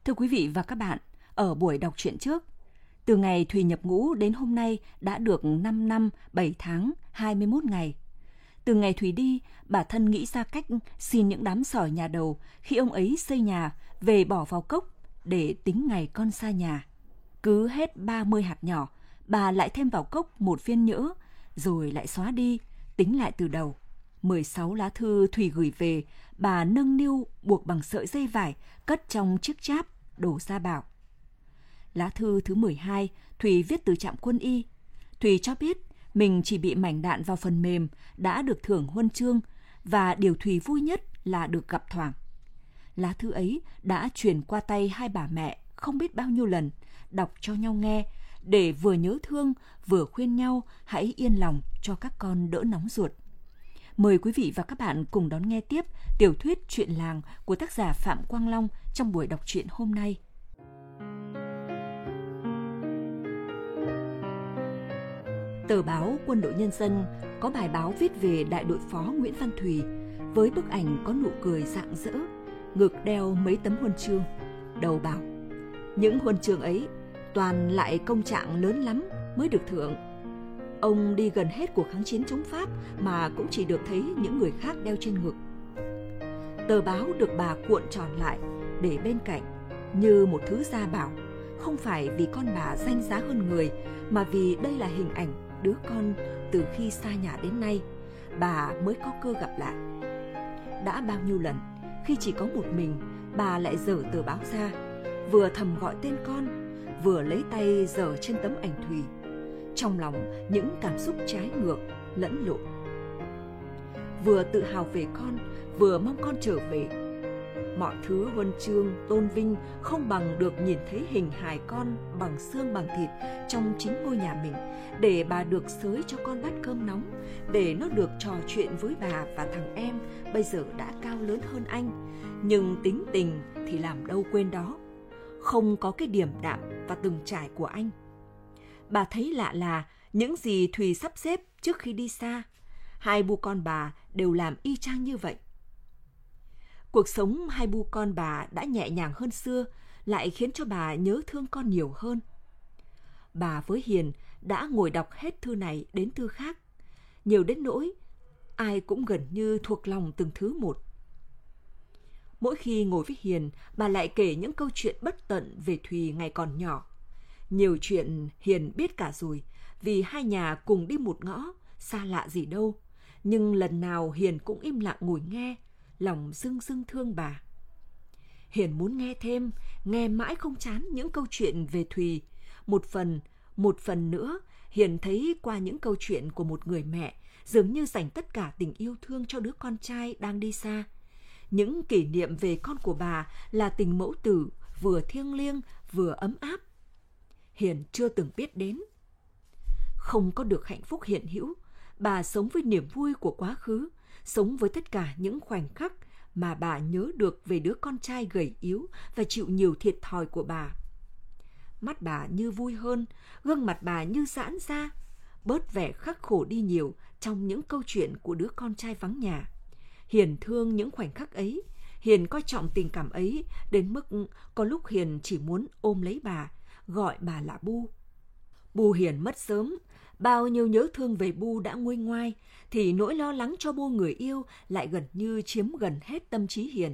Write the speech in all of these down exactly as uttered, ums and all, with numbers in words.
Thưa quý vị và các bạn, ở buổi đọc truyện trước, từ ngày Thùy nhập ngũ đến hôm nay đã được năm năm, bảy tháng, hai mươi mốt ngày. Từ ngày Thùy đi, bà thân nghĩ ra cách xin những đám sỏi nhà đầu khi ông ấy xây nhà về bỏ vào cốc để tính ngày con xa nhà. Cứ hết ba mươi hạt nhỏ, bà lại thêm vào cốc một viên nhỡ, rồi lại xóa đi, tính lại từ đầu. mười sáu lá thư Thùy gửi về, bà nâng niu buộc bằng sợi dây vải, cất trong chiếc cháp, đổ ra bảo. Lá thư thứ mười hai, Thùy viết từ trạm quân y. Thùy cho biết mình chỉ bị mảnh đạn vào phần mềm, đã được thưởng huân chương, và điều Thùy vui nhất là được gặp Thoảng. Lá thư ấy đã truyền qua tay hai bà mẹ không biết bao nhiêu lần, đọc cho nhau nghe, để vừa nhớ thương, vừa khuyên nhau hãy yên lòng cho các con đỡ nóng ruột. Mời quý vị và các bạn cùng đón nghe tiếp tiểu thuyết Chuyện làng của tác giả Phạm Quang Long trong buổi đọc truyện hôm nay. Tờ báo Quân đội Nhân dân có bài báo viết về đại đội phó Nguyễn Văn Thùy với bức ảnh có nụ cười rạng rỡ, ngực đeo mấy tấm huân chương. Đầu bảo, những huân chương ấy toàn lại công trạng lớn lắm mới được thưởng. Ông đi gần hết cuộc kháng chiến chống Pháp mà cũng chỉ được thấy những người khác đeo trên ngực. Tờ báo được bà cuộn tròn lại để bên cạnh như một thứ gia bảo, không phải vì con bà danh giá hơn người, mà vì đây là hình ảnh đứa con từ khi xa nhà đến nay bà mới có cơ gặp lại. Đã bao nhiêu lần khi chỉ có một mình, bà lại dở tờ báo ra, vừa thầm gọi tên con, vừa lấy tay dở trên tấm ảnh Thùy, trong lòng những cảm xúc trái ngược lẫn lộn. Vừa tự hào về con, vừa mong con trở về. Mọi thứ huân chương tôn vinh không bằng được nhìn thấy hình hài con bằng xương bằng thịt trong chính ngôi nhà mình, để bà được xới cho con bát cơm nóng, để nó được trò chuyện với bà và thằng em bây giờ đã cao lớn hơn anh, nhưng tính tình thì làm đâu quên đó, không có cái điềm đạm và từng trải của anh. Bà thấy lạ là những gì Thùy sắp xếp trước khi đi xa, hai bu con bà đều làm y chang như vậy. Cuộc sống hai bu con bà đã nhẹ nhàng hơn xưa, lại khiến cho bà nhớ thương con nhiều hơn. Bà với Hiền đã ngồi đọc hết thư này đến thư khác, nhiều đến nỗi ai cũng gần như thuộc lòng từng thứ một. Mỗi khi ngồi với Hiền, bà lại kể những câu chuyện bất tận về Thùy ngày còn nhỏ. Nhiều chuyện Hiền biết cả rồi, vì hai nhà cùng đi một ngõ, xa lạ gì đâu. Nhưng lần nào Hiền cũng im lặng ngồi nghe, lòng rưng rưng thương bà. Hiền muốn nghe thêm, nghe mãi không chán những câu chuyện về Thùy. Một phần, một phần nữa, Hiền thấy qua những câu chuyện của một người mẹ dường như dành tất cả tình yêu thương cho đứa con trai đang đi xa. Những kỷ niệm về con của bà là tình mẫu tử, vừa thiêng liêng, vừa ấm áp. Hiền chưa từng biết đến. Không có được hạnh phúc hiện hữu, bà sống với niềm vui của quá khứ, sống với tất cả những khoảnh khắc mà bà nhớ được về đứa con trai gầy yếu và chịu nhiều thiệt thòi của bà. Mắt bà như vui hơn, gương mặt bà như giãn ra, bớt vẻ khắc khổ đi nhiều trong những câu chuyện của đứa con trai vắng nhà. Hiền thương những khoảnh khắc ấy, Hiền coi trọng tình cảm ấy đến mức có lúc Hiền chỉ muốn ôm lấy bà, gọi bà là Bu. Bu Hiền mất sớm, bao nhiêu nhớ thương về Bu đã nguôi ngoai, thì nỗi lo lắng cho Bu người yêu lại gần như chiếm gần hết tâm trí Hiền.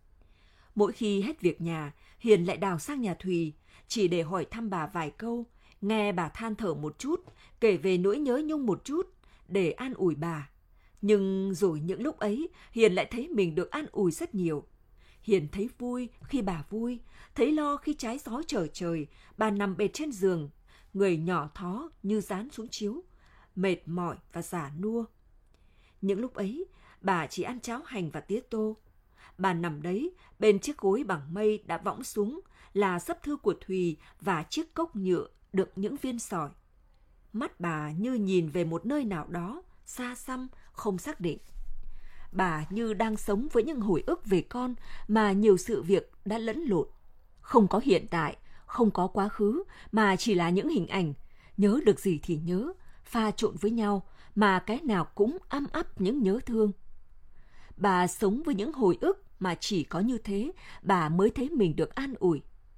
Mỗi khi hết việc nhà, Hiền lại đào sang nhà Thùy, chỉ để hỏi thăm bà vài câu, nghe bà than thở một chút, kể về nỗi nhớ nhung một chút, để an ủi bà. Nhưng rồi những lúc ấy, Hiền lại thấy mình được an ủi rất nhiều. Hiền thấy vui khi bà vui, thấy lo khi trái gió trở trời, bà nằm bệt trên giường, người nhỏ thó như dán xuống chiếu, mệt mỏi và già nua. Những lúc ấy, bà chỉ ăn cháo hành và tía tô. Bà nằm đấy, bên chiếc gối bằng mây đã võng xuống là sấp thư của Thùy và chiếc cốc nhựa đựng những viên sỏi. Mắt bà như nhìn về một nơi nào đó, xa xăm, không xác định. Bà như đang sống với những hồi ức về con mà nhiều sự việc đã lẫn lộn. Không có hiện tại, không có quá khứ, mà chỉ là những hình ảnh, nhớ được gì thì nhớ, pha trộn với nhau, mà cái nào cũng ăm ắp những nhớ thương. Bà sống với những hồi ức mà chỉ có như thế, bà mới thấy mình được an ủi.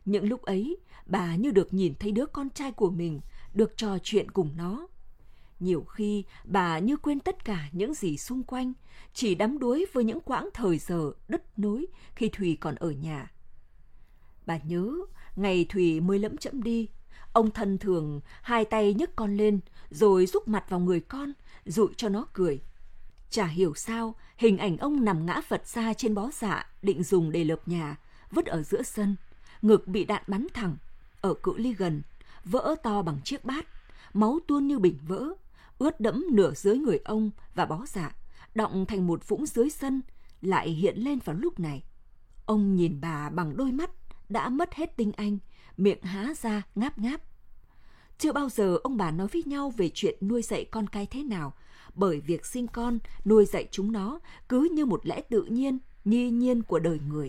Những lúc ấy, bà như được nhìn thấy đứa con trai của mình, được trò chuyện cùng nó. Nhiều khi, bà như quên tất cả những gì xung quanh, chỉ đắm đuối với những quãng thời giờ đứt nối khi Thùy còn ở nhà. Bà nhớ, ngày Thùy mới lẫm chẫm đi, ông Thân thường hai tay nhấc con lên, rồi rúc mặt vào người con, dụi cho nó cười. Chả hiểu sao, hình ảnh ông nằm ngã vật ra trên bó dạ định dùng để lợp nhà, vứt ở giữa sân, ngực bị đạn bắn thẳng, ở cự ly gần, vỡ to bằng chiếc bát, máu tuôn như bình vỡ, ướt đẫm nửa dưới người ông và bó dạ, đọng thành một vũng dưới sân, lại hiện lên vào lúc này. Ông nhìn bà bằng đôi mắt đã mất hết tinh anh, miệng há ra ngáp ngáp. Chưa bao giờ ông bà nói với nhau về chuyện nuôi dạy con cái thế nào, bởi việc sinh con, nuôi dạy chúng nó cứ như một lẽ tự nhiên, nhi nhiên của đời người.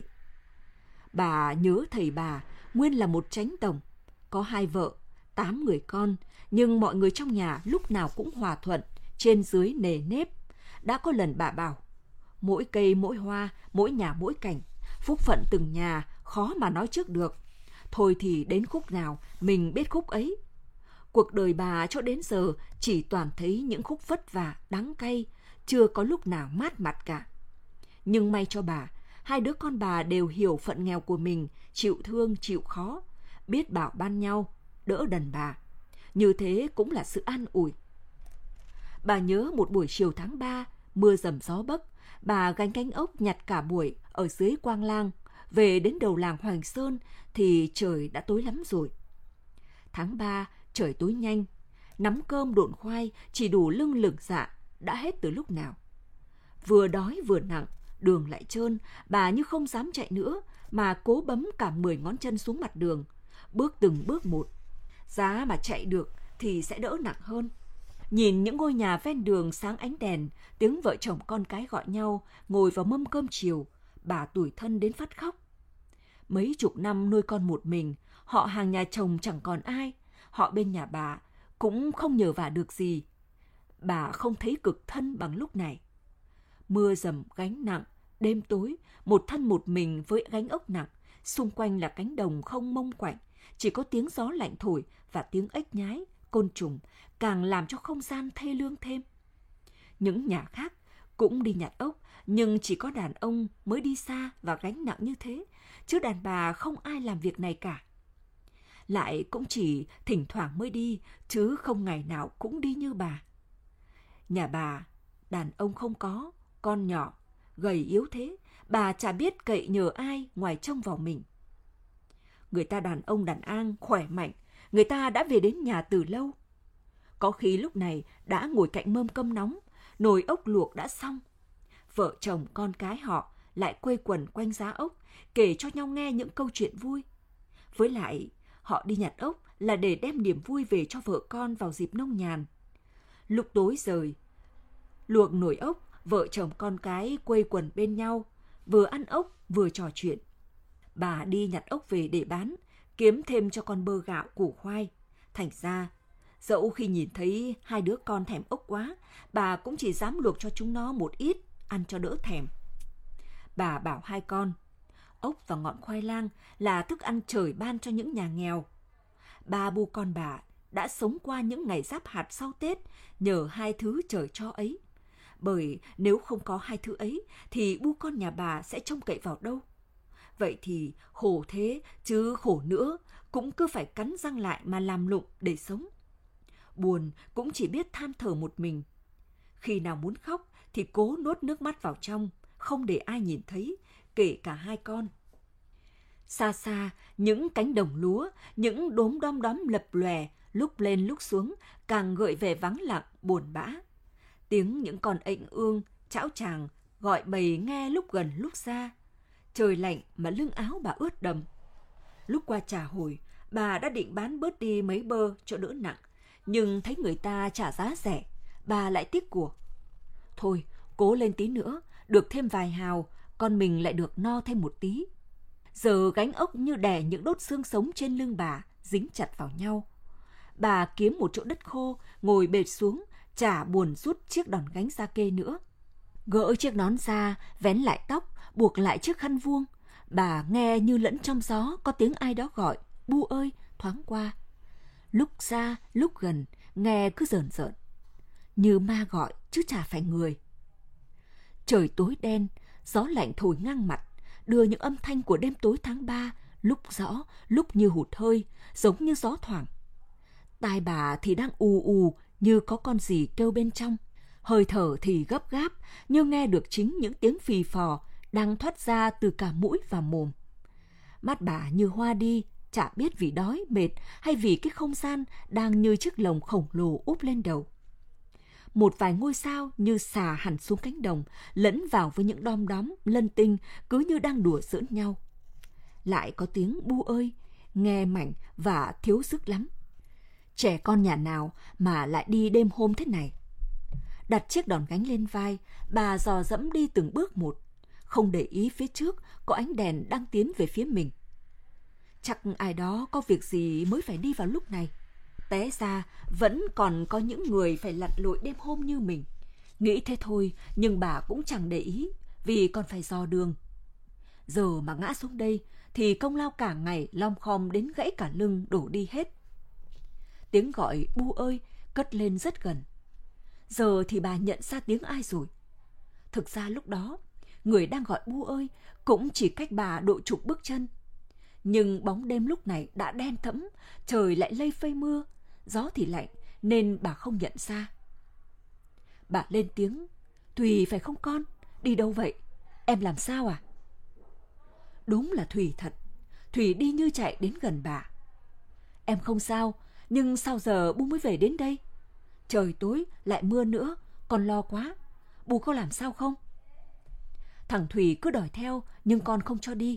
Bà nhớ thầy bà, nguyên là một chánh tổng, có hai vợ, tám người con, nhưng mọi người trong nhà lúc nào cũng hòa thuận, trên dưới nề nếp. Đã có lần bà bảo, mỗi cây mỗi hoa, mỗi nhà mỗi cảnh, phúc phận từng nhà khó mà nói trước được. Thôi thì đến khúc nào mình biết khúc ấy. Cuộc đời bà cho đến giờ chỉ toàn thấy những khúc vất vả, đắng cay, chưa có lúc nào mát mặt cả. Nhưng may cho bà, hai đứa con bà đều hiểu phận nghèo của mình, chịu thương, chịu khó, biết bảo ban nhau, đỡ đần bà. Như thế cũng là sự an ủi. Bà nhớ một buổi chiều tháng ba, mưa rầm gió bấc, bà gánh cánh ốc nhặt cả buổi ở dưới Quang Lang, về đến đầu làng Hoành Sơn thì trời đã tối lắm rồi. Tháng ba, trời tối nhanh, nắm cơm độn khoai chỉ đủ lưng lửng dạ, đã hết từ lúc nào. Vừa đói vừa nặng, đường lại trơn, bà như không dám chạy nữa, mà cố bấm cả mười ngón chân xuống mặt đường, bước từng bước một. Giá mà chạy được thì sẽ đỡ nặng hơn. Nhìn những ngôi nhà ven đường sáng ánh đèn, tiếng vợ chồng con cái gọi nhau, ngồi vào mâm cơm chiều, bà tủi thân đến phát khóc. Mấy chục năm nuôi con một mình, họ hàng nhà chồng chẳng còn ai, họ bên nhà bà cũng không nhờ vả được gì. Bà không thấy cực thân bằng lúc này. Mưa rầm gánh nặng, đêm tối, một thân một mình với gánh ốc nặng, xung quanh là cánh đồng không mông quạnh, chỉ có tiếng gió lạnh thổi và tiếng ếch nhái, côn trùng, càng làm cho không gian thê lương thêm. Những nhà khác cũng đi nhặt ốc, nhưng chỉ có đàn ông mới đi xa và gánh nặng như thế, chứ đàn bà không ai làm việc này cả. Lại cũng chỉ thỉnh thoảng mới đi, chứ không ngày nào cũng đi như bà. Nhà bà, đàn ông không có, con nhỏ, gầy yếu thế, bà chả biết cậy nhờ ai ngoài trông vào mình. Người ta đàn ông đàn an, khỏe mạnh, người ta đã về đến nhà từ lâu. Có khi lúc này đã ngồi cạnh mâm cơm nóng, nồi ốc luộc đã xong. Vợ chồng con cái họ lại quây quần quanh giá ốc, kể cho nhau nghe những câu chuyện vui. Với lại, họ đi nhặt ốc là để đem niềm vui về cho vợ con vào dịp nông nhàn. Lúc tối rời, luộc nồi ốc, vợ chồng con cái quây quần bên nhau, vừa ăn ốc vừa trò chuyện. Bà đi nhặt ốc về để bán, kiếm thêm cho con bơ gạo củ khoai. Thành ra, dẫu khi nhìn thấy hai đứa con thèm ốc quá, bà cũng chỉ dám luộc cho chúng nó một ít, ăn cho đỡ thèm. Bà bảo hai con, ốc và ngọn khoai lang là thức ăn trời ban cho những nhà nghèo. Ba bu con bà đã sống qua những ngày giáp hạt sau Tết nhờ hai thứ trời cho ấy. Bởi nếu không có hai thứ ấy thì bu con nhà bà sẽ trông cậy vào đâu. Vậy thì khổ thế chứ khổ nữa, cũng cứ phải cắn răng lại mà làm lụng để sống. Buồn cũng chỉ biết than thở một mình. Khi nào muốn khóc thì cố nuốt nước mắt vào trong, không để ai nhìn thấy, kể cả hai con. Xa xa, những cánh đồng lúa, những đốm đom đóm lập lòe, lúc lên lúc xuống, càng gợi vẻ vắng lặng, buồn bã. Tiếng những con ệnh ương, chão chàng, gọi bầy nghe lúc gần lúc xa. Trời lạnh mà lưng áo bà ướt đầm. Lúc qua trà hồi, bà đã định bán bớt đi mấy bơ cho đỡ nặng, nhưng thấy người ta trả giá rẻ, bà lại tiếc của. Thôi, cố lên tí nữa, được thêm vài hào, con mình lại được no thêm một tí. Giờ gánh ốc như đè những đốt xương sống trên lưng bà, dính chặt vào nhau. Bà kiếm một chỗ đất khô, ngồi bệt xuống, chả buồn rút chiếc đòn gánh ra kê nữa. Gỡ chiếc nón ra, vén lại tóc, buộc lại chiếc khăn vuông. Bà nghe như lẫn trong gió có tiếng ai đó gọi, Bu ơi, thoáng qua. Lúc xa, lúc gần, nghe cứ rờn rợn. Như ma gọi chứ chả phải người. Trời tối đen, gió lạnh thổi ngang mặt, đưa những âm thanh của đêm tối tháng ba, lúc rõ, lúc như hụt hơi, giống như gió thoảng. Tai bà thì đang ù ù như có con gì kêu bên trong, hơi thở thì gấp gáp như nghe được chính những tiếng phì phò đang thoát ra từ cả mũi và mồm. Mắt bà như hoa đi, chả biết vì đói, mệt hay vì cái không gian đang như chiếc lồng khổng lồ úp lên đầu. Một vài ngôi sao như xà hẳn xuống cánh đồng, lẫn vào với những đom đóm, lân tinh cứ như đang đùa giỡn nhau. Lại có tiếng Bu ơi, nghe mảnh và thiếu sức lắm. Trẻ con nhà nào mà lại đi đêm hôm thế này? Đặt chiếc đòn gánh lên vai, bà dò dẫm đi từng bước một, không để ý phía trước có ánh đèn đang tiến về phía mình. Chắc ai đó có việc gì mới phải đi vào lúc này. Té ra vẫn còn có những người phải lặn lội đêm hôm như mình. Nghĩ thế thôi, nhưng bà cũng chẳng để ý, vì còn phải dò đường. Giờ mà ngã xuống đây, thì công lao cả ngày lom khom đến gãy cả lưng đổ đi hết. Tiếng gọi Bu ơi cất lên rất gần. Giờ thì bà nhận ra tiếng ai rồi. Thực ra lúc đó, người đang gọi Bu ơi cũng chỉ cách bà độ chục bước chân. Nhưng bóng đêm lúc này đã đen thẫm, trời lại lây phây mưa, gió thì lạnh nên bà không nhận ra. Bà lên tiếng, Thùy phải không con? Đi đâu vậy? Em làm sao à? Đúng là Thùy thật. Thùy đi như chạy đến gần bà. Em không sao, nhưng sao giờ Bu mới về đến đây? Trời tối, lại mưa nữa, con lo quá. Bu có làm sao không? Thằng Thùy cứ đòi theo, nhưng con không cho đi.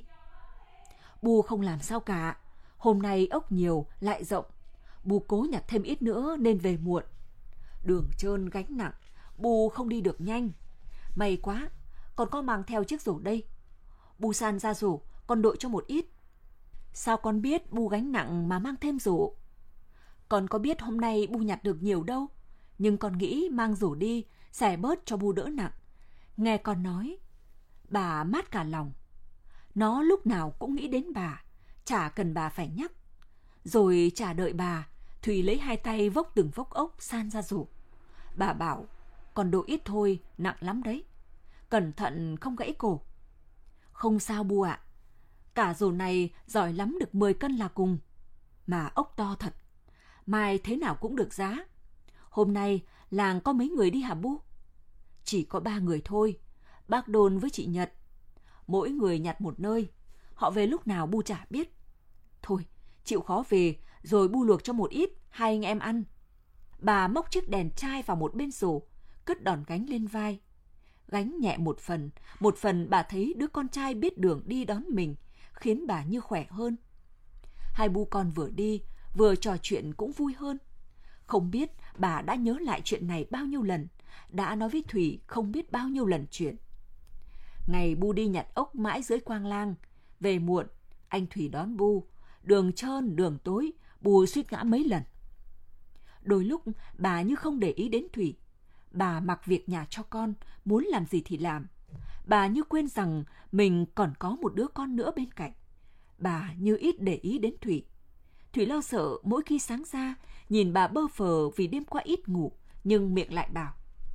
Bu không làm sao cả. Hôm nay ốc nhiều, lại rộng. Bu cố nhặt thêm ít nữa nên về muộn. Đường trơn gánh nặng, Bu không đi được nhanh. May quá, con có mang theo chiếc rổ đây. Bu san ra rổ, con đội cho một ít. Sao con biết Bu gánh nặng mà mang thêm rổ? Con có biết hôm nay Bu nhặt được nhiều đâu, nhưng con nghĩ mang rổ đi, xẻ bớt cho Bu đỡ nặng. Nghe con nói, bà mát cả lòng. Nó lúc nào cũng nghĩ đến bà, chả cần bà phải nhắc. Rồi chả đợi bà, Thùy lấy hai tay vốc từng vốc ốc san ra rổ. Bà bảo, còn độ ít thôi, nặng lắm đấy. Cẩn thận không gãy cổ. Không sao Bu ạ. Cả rổ này giỏi lắm được mười cân là cùng. Mà ốc to thật. Mai thế nào cũng được giá. Hôm nay làng có mấy người đi hả Bu? Chỉ có ba người thôi. Bác Đôn với chị Nhật. Mỗi người nhặt một nơi. Họ về lúc nào Bu chả biết. Thôi, chịu khó về, rồi Bu luộc cho một ít, hai anh em ăn. Bà móc chiếc đèn chai vào một bên rổ, cất đòn gánh lên vai. Gánh nhẹ một phần, một phần bà thấy đứa con trai biết đường đi đón mình, khiến bà như khỏe hơn. Hai Bu con vừa đi, vừa trò chuyện cũng vui hơn. Không biết bà đã nhớ lại chuyện này bao nhiêu lần, đã nói với Thủy không biết bao nhiêu lần chuyện. Ngày Bu đi nhặt ốc mãi dưới Quang Lang, về muộn, anh Thủy đón Bu, đường trơn, đường tối, Bu suýt ngã mấy lần. Đôi lúc bà như không để ý đến Thủy, bà mặc việc nhà cho con, muốn làm gì thì làm. Bà như quên rằng mình còn có một đứa con nữa bên cạnh. Bà như ít để ý đến Thủy. Thủy lo sợ mỗi khi sáng ra, nhìn bà bơ phờ vì đêm qua ít ngủ, nhưng miệng lại bảo.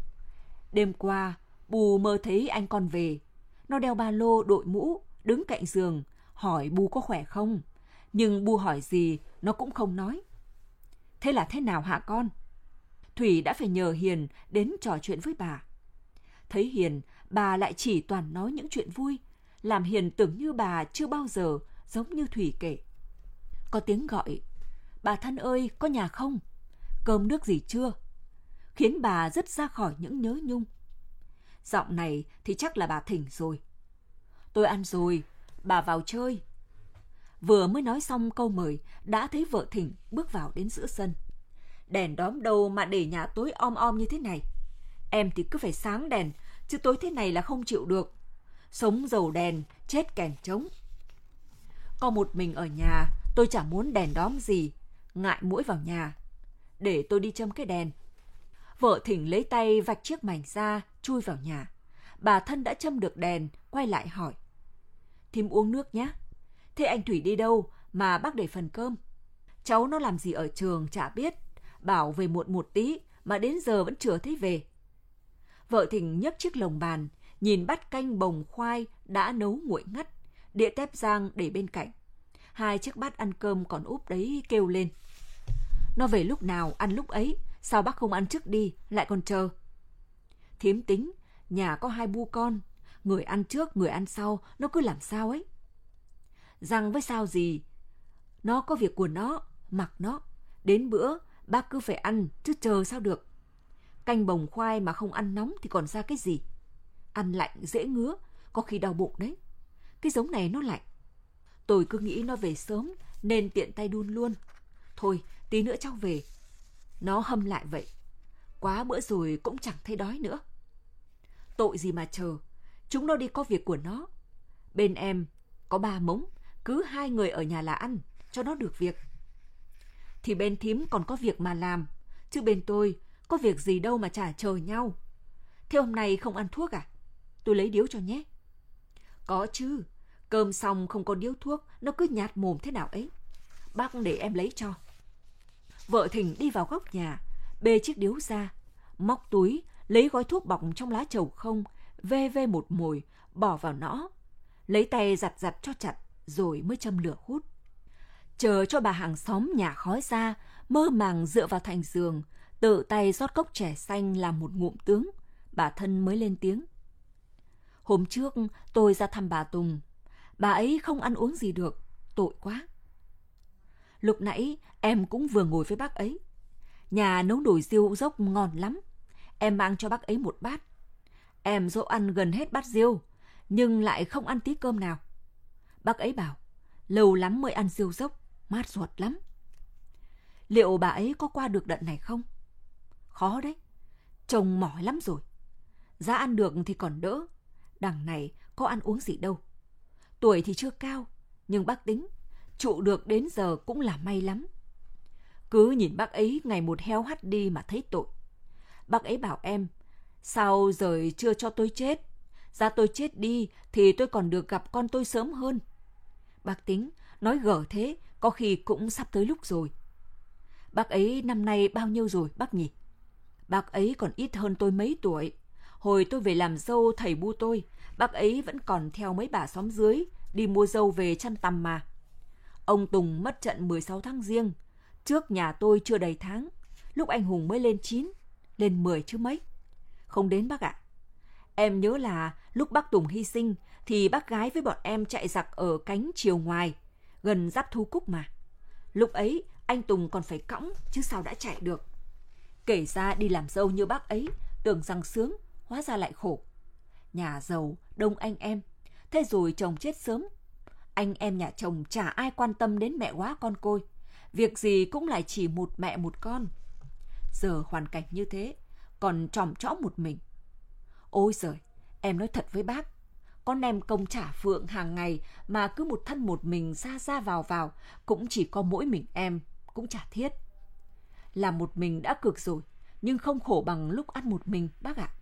Đêm qua, Bu mơ thấy anh con về. Nó đeo ba lô, đội mũ, đứng cạnh giường, hỏi Bu có khỏe không. Nhưng Bu hỏi gì, nó cũng không nói. Thế là thế nào hả con? Thủy đã phải nhờ Hiền đến trò chuyện với bà. Thấy Hiền, bà lại chỉ toàn nói những chuyện vui, làm Hiền tưởng như bà chưa bao giờ giống như Thủy kể. Có tiếng gọi, bà thân ơi, có nhà không? Cơm nước gì chưa? Khiến bà dứt ra khỏi những nhớ nhung. Giọng này thì chắc là bà Thỉnh rồi. Tôi ăn rồi, bà vào chơi. Vừa mới nói xong câu mời, đã thấy vợ Thỉnh bước vào đến giữa sân. Đèn đóm đâu mà để nhà tối om om như thế này. Em thì cứ phải sáng đèn, chứ tối thế này là không chịu được. Sống dầu đèn, chết kèn trống. Có một mình ở nhà, tôi chả muốn đèn đóm gì, ngại muỗi vào nhà. Để tôi đi châm cái đèn. Vợ Thỉnh lấy tay vạch chiếc mảnh ra, chui vào nhà. Bà thân đã châm được đèn, quay lại hỏi. Thím uống nước nhé. Thế anh Thủy đi đâu mà bác để phần cơm? Cháu nó làm gì ở trường chả biết. Bảo về muộn một tí mà đến giờ vẫn chưa thấy về. Vợ Thịnh nhấc chiếc lồng bàn, nhìn bát canh bồng khoai đã nấu nguội ngắt, đĩa tép rang để bên cạnh. Hai chiếc bát ăn cơm còn úp đấy kêu lên. Nó về lúc nào ăn lúc ấy, sao bác không ăn trước đi, lại còn chờ? Thím tính, nhà có hai bu con, người ăn trước, người ăn sau, nó cứ làm sao ấy. Rằng với sao gì, nó có việc của nó, mặc nó. Đến bữa, bác cứ phải ăn, chứ chờ sao được. Canh bồng khoai mà không ăn nóng thì còn ra cái gì. Ăn lạnh dễ ngứa, có khi đau bụng đấy. Cái giống này nó lạnh. Tôi cứ nghĩ nó về sớm nên tiện tay đun luôn. Thôi, tí nữa cháu về. Nó hâm lại vậy. Quá bữa rồi cũng chẳng thấy đói nữa. Tội gì mà chờ, chúng nó đi có việc của nó. Bên em có ba mống, cứ hai người ở nhà là ăn, cho nó được việc. Thì bên thím còn có việc mà làm, chứ bên tôi có việc gì đâu mà chả chờ nhau. Thế hôm nay không ăn thuốc à? Tôi lấy điếu cho nhé. Có chứ, cơm xong không có điếu thuốc, nó cứ nhạt mồm thế nào ấy. Bác để em lấy cho. Vợ Thịnh đi vào góc nhà, bê chiếc điếu ra, móc túi, lấy gói thuốc bọc trong lá trầu không, ve ve một mồi, bỏ vào nõ. Lấy tay giặt giặt cho chặt, rồi mới châm lửa hút. Chờ cho bà hàng xóm nhả khói ra, mơ màng dựa vào thành giường, tự tay rót cốc chè xanh làm một ngụm tướng. Bà Thân mới lên tiếng. Hôm trước tôi ra thăm bà Tùng. Bà ấy không ăn uống gì được, tội quá. Lúc nãy em cũng vừa ngồi với bác ấy. Nhà nấu nồi riêu dốc ngon lắm. Em mang cho bác ấy một bát. Em dỗ ăn gần hết bát riêu, nhưng lại không ăn tí cơm nào. Bác ấy bảo, lâu lắm mới ăn riêu dốc, mát ruột lắm. Liệu bà ấy có qua được đợt này không? Khó đấy, chồng mỏi lắm rồi. Giá ăn được thì còn đỡ, đằng này có ăn uống gì đâu. Tuổi thì chưa cao, nhưng bác tính, trụ được đến giờ cũng là may lắm. Cứ nhìn bác ấy ngày một héo hắt đi mà thấy tội. Bác ấy bảo em, sao giờ chưa cho tôi chết? Ra tôi chết đi thì tôi còn được gặp con tôi sớm hơn. Bác tính, nói gở thế, có khi cũng sắp tới lúc rồi. Bác ấy năm nay bao nhiêu rồi bác nhỉ? Bác ấy còn ít hơn tôi mấy tuổi. Hồi tôi về làm dâu thầy bu tôi, bác ấy vẫn còn theo mấy bà xóm dưới đi mua dâu về chăn tằm mà. Ông Tùng mất trận mười sáu tháng Giêng, trước nhà tôi chưa đầy tháng, lúc anh Hùng mới lên chín, lên mười chứ mấy. Không đến bác ạ. Em nhớ là lúc bác Tùng hy sinh thì bác gái với bọn em chạy giặc ở cánh chiều ngoài, gần giáp Thu Cúc mà. Lúc ấy anh Tùng còn phải cõng chứ sao đã chạy được. Kể ra đi làm dâu như bác ấy, tưởng rằng sướng, hóa ra lại khổ. Nhà giàu, đông anh em, thế rồi chồng chết sớm. Anh em nhà chồng chả ai quan tâm đến mẹ quá con côi. Việc gì cũng lại chỉ một mẹ một con. Giờ hoàn cảnh như thế, còn tròm trõ một mình. Ôi giời, em nói thật với bác, con em công trả phượng hàng ngày mà cứ một thân một mình ra ra vào vào, cũng chỉ có mỗi mình em, cũng chả thiết. Làm một mình đã cực rồi, nhưng không khổ bằng lúc ăn một mình bác ạ.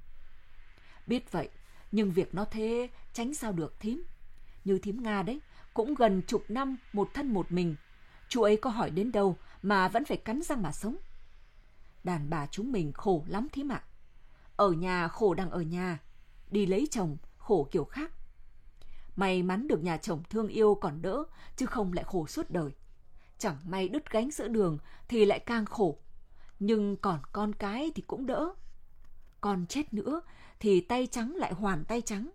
Biết vậy, nhưng việc nó thế tránh sao được thím. Như thím Nga đấy, cũng gần chục năm một thân một mình. Chú ấy có hỏi đến đâu mà vẫn phải cắn răng mà sống. Đàn bà chúng mình khổ lắm thím ạ. Ở nhà khổ đang ở nhà, đi lấy chồng khổ kiểu khác. May mắn được nhà chồng thương yêu còn đỡ, chứ không lại khổ suốt đời. Chẳng may đứt gánh giữa đường thì lại càng khổ. Nhưng còn con cái thì cũng đỡ. Con chết nữa thì tay trắng lại hoàn tay trắng.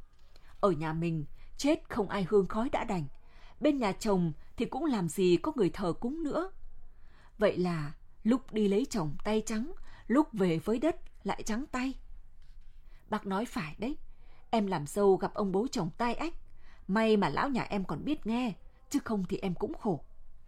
Ở nhà mình chết không ai hương khói đã đành. Bên nhà chồng thì cũng làm gì có người thờ cúng nữa. Vậy là lúc đi lấy chồng tay trắng, lúc về với đất lại trắng tay. Bác nói phải đấy. Em làm dâu gặp ông bố chồng tai ách. May mà lão nhà em còn biết nghe, chứ không thì em cũng khổ.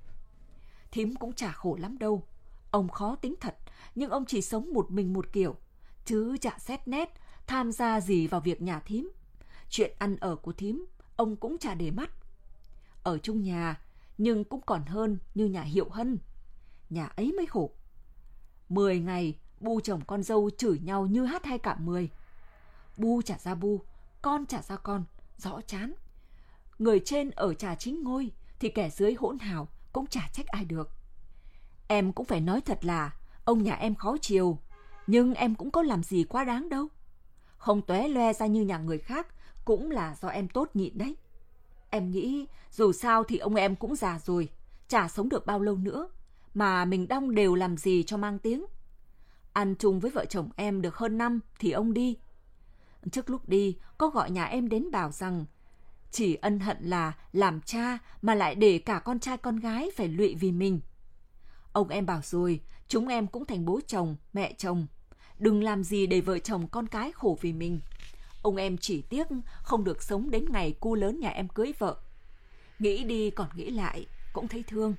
Thím cũng chả khổ lắm đâu. Ông khó tính thật, nhưng ông chỉ sống một mình một kiểu, chứ chả xét nét, tham gia gì vào việc nhà thím. Chuyện ăn ở của thím, ông cũng chả để mắt. Ở chung nhà, nhưng cũng còn hơn như nhà Hiệu Hân. Nhà ấy mới khổ. Mười ngày, bu chồng con dâu chửi nhau như hát hai cả mười. Bu trả ra bu, con trả ra con, rõ chán. Người trên ở trà chính ngôi thì kẻ dưới hỗn hào cũng chả trách ai được. Em cũng phải nói thật là ông nhà em khó chiều, nhưng em cũng có làm gì quá đáng đâu. Không tóe loe ra như nhà người khác cũng là do em tốt nhịn đấy. Em nghĩ dù sao thì ông em cũng già rồi, chả sống được bao lâu nữa, mà mình đong đều làm gì cho mang tiếng. Ăn chung với vợ chồng em được hơn năm thì ông đi. Trước lúc đi có gọi nhà em đến bảo rằng chỉ ân hận là làm cha mà lại để cả con trai con gái phải lụy vì mình. Ông em bảo rồi, chúng em cũng thành bố chồng, mẹ chồng. Đừng làm gì để vợ chồng con cái khổ vì mình. Ông em chỉ tiếc không được sống đến ngày cu lớn nhà em cưới vợ. Nghĩ đi còn nghĩ lại, cũng thấy thương.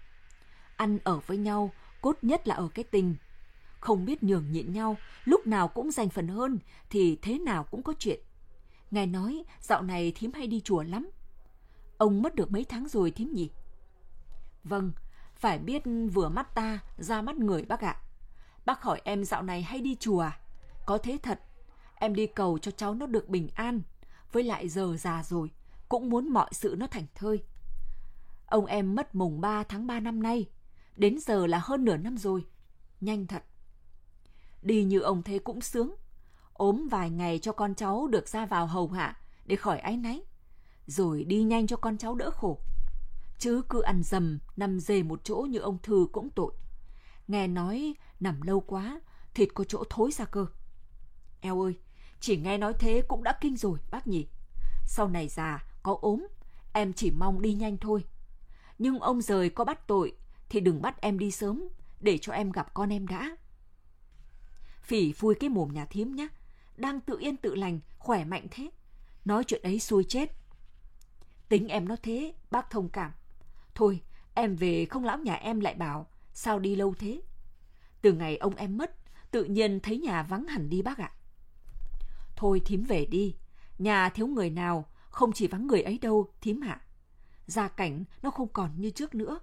Ăn ở với nhau, cốt nhất là ở cái tình. Không biết nhường nhịn nhau, lúc nào cũng giành phần hơn, thì thế nào cũng có chuyện. Nghe nói dạo này thím hay đi chùa lắm. Ông mất được mấy tháng rồi thím nhỉ? Vâng, phải biết vừa mắt ta, ra mắt người bác ạ. Bác hỏi em dạo này hay đi chùa à? Có thế thật. Em đi cầu cho cháu nó được bình an. Với lại giờ già rồi, cũng muốn mọi sự nó thành thơi. Ông em mất mùng ba tháng ba năm nay. Đến giờ là hơn nửa năm rồi. Nhanh thật. Đi như ông thế cũng sướng. Ốm vài ngày cho con cháu được ra vào hầu hạ để khỏi áy náy. Rồi đi nhanh cho con cháu đỡ khổ. Chứ cứ ăn dầm, nằm dề một chỗ như ông Thư cũng tội. Nghe nói nằm lâu quá, thịt có chỗ thối ra cơ. Eo ơi, chỉ nghe nói thế cũng đã kinh rồi bác nhỉ. Sau này già, có ốm, em chỉ mong đi nhanh thôi. Nhưng ông rời có bắt tội thì đừng bắt em đi sớm, để cho em gặp con em đã. Phỉ phui cái mồm nhà thím nhá. Đang tự yên tự lành, khỏe mạnh thế. Nói chuyện ấy xui chết. Tính em nó thế, bác thông cảm. Thôi, em về không lão nhà em lại bảo, sao đi lâu thế? Từ ngày ông em mất, tự nhiên thấy nhà vắng hẳn đi bác ạ. Thôi thím về đi, nhà thiếu người nào, không chỉ vắng người ấy đâu thím ạ. Gia cảnh nó không còn như trước nữa.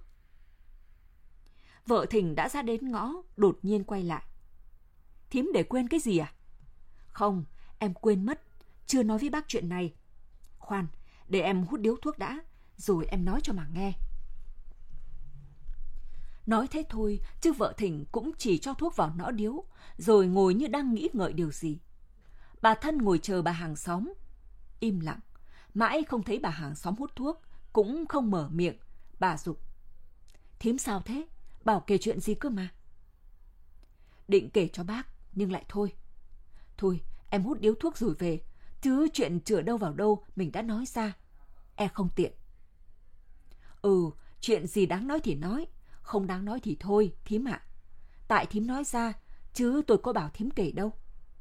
Vợ Thỉnh đã ra đến ngõ, đột nhiên quay lại. Thím để quên cái gì à? Không, em quên mất, chưa nói với bác chuyện này. Khoan, để em hút điếu thuốc đã, rồi em nói cho mà nghe. Nói thế thôi, chứ vợ Thỉnh cũng chỉ cho thuốc vào nõ điếu, rồi ngồi như đang nghĩ ngợi điều gì. Bà Thân ngồi chờ bà hàng xóm. Im lặng, mãi không thấy bà hàng xóm hút thuốc, cũng không mở miệng. Bà giục. Thím sao thế? Bảo kể chuyện gì cơ mà. Định kể cho bác, nhưng lại thôi. Thôi, em hút điếu thuốc rồi về, chứ chuyện chữa đâu vào đâu mình đã nói ra. E không tiện. Ừ, chuyện gì đáng nói thì nói, không đáng nói thì thôi, thím ạ. Tại thím nói ra, chứ tôi có bảo thím kể đâu.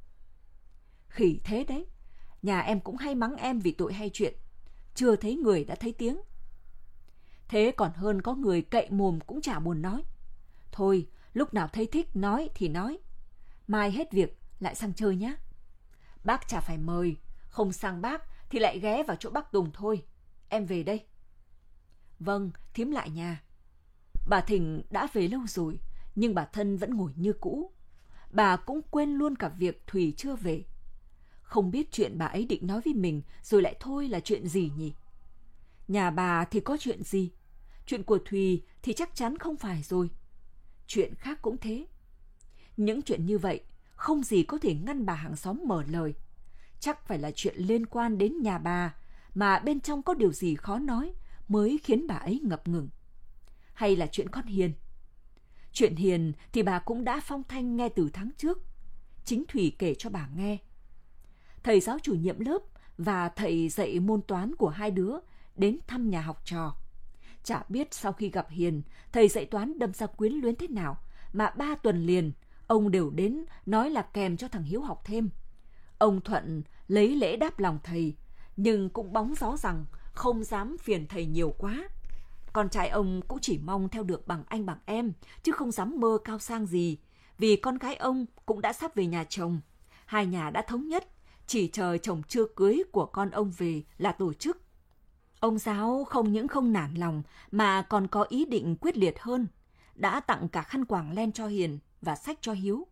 Khỉ thế đấy, nhà em cũng hay mắng em vì tội hay chuyện. Chưa thấy người đã thấy tiếng. Thế còn hơn có người cậy mồm cũng chả buồn nói. Thôi, lúc nào thấy thích nói thì nói. Mai hết việc lại sang chơi nhá. Bác chả phải mời, không sang bác thì lại ghé vào chỗ bác Tùng thôi. Em về đây. Vâng, thím lại nhà. Bà Thỉnh đã về lâu rồi, nhưng bà Thân vẫn ngồi như cũ. Bà cũng quên luôn cả việc Thùy chưa về. Không biết chuyện bà ấy định nói với mình rồi lại thôi là chuyện gì nhỉ? Nhà bà thì có chuyện gì? Chuyện của Thùy thì chắc chắn không phải rồi. Chuyện khác cũng thế. Những chuyện như vậy, không gì có thể ngăn bà hàng xóm mở lời. Chắc phải là chuyện liên quan đến nhà bà, mà bên trong có điều gì khó nói mới khiến bà ấy ngập ngừng. Hay là chuyện con Hiền? Chuyện Hiền thì bà cũng đã phong thanh nghe từ tháng trước. Chính Thùy kể cho bà nghe. Thầy giáo chủ nhiệm lớp và thầy dạy môn toán của hai đứa đến thăm nhà học trò. Chả biết sau khi gặp Hiền, thầy dạy toán đâm ra quyến luyến thế nào, mà ba tuần liền, ông đều đến nói là kèm cho thằng Hiếu học thêm. Ông Thuận lấy lễ đáp lòng thầy, nhưng cũng bóng gió rằng không dám phiền thầy nhiều quá. Con trai ông cũng chỉ mong theo được bằng anh bằng em, chứ không dám mơ cao sang gì, vì con gái ông cũng đã sắp về nhà chồng. Hai nhà đã thống nhất, chỉ chờ chồng chưa cưới của con ông về là tổ chức. Ông giáo không những không nản lòng mà còn có ý định quyết liệt hơn, đã tặng cả khăn quàng len cho Hiền và sách cho Hiếu.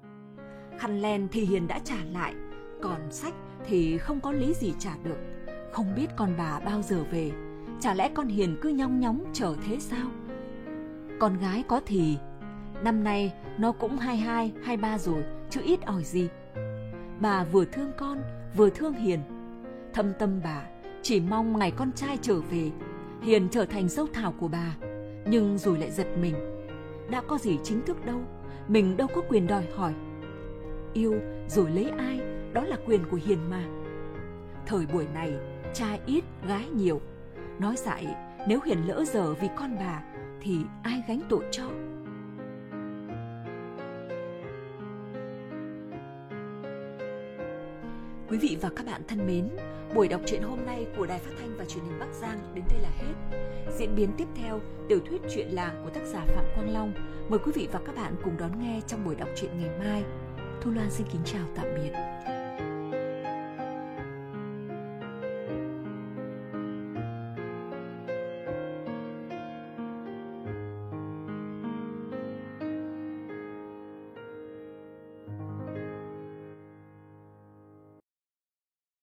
Khăn len thì Hiền đã trả lại, còn sách thì không có lý gì trả được. Không biết con bà bao giờ về, chả lẽ con Hiền cứ nhong nhóng chờ thế sao? Con gái có thì, năm nay nó cũng hai hai, hai ba rồi, chứ ít ỏi gì. Bà vừa thương con, vừa thương Hiền. Thâm tâm bà chỉ mong ngày con trai trở về, Hiền trở thành dâu thảo của bà. Nhưng rồi lại giật mình, đã có gì chính thức đâu, mình đâu có quyền đòi hỏi. Yêu rồi lấy ai, đó là quyền của Hiền mà. Thời buổi này, trai ít, gái nhiều. Nói dại, nếu Hiền lỡ dở vì con bà, thì ai gánh tội cho? Quý vị và các bạn thân mến, buổi đọc truyện hôm nay của Đài Phát thanh và Truyền hình Bắc Giang đến đây là hết. Diễn biến tiếp theo, tiểu thuyết Chuyện làng của tác giả Phạm Quang Long. Mời quý vị và các bạn cùng đón nghe trong buổi đọc truyện ngày mai. Thu Loan xin kính chào tạm biệt.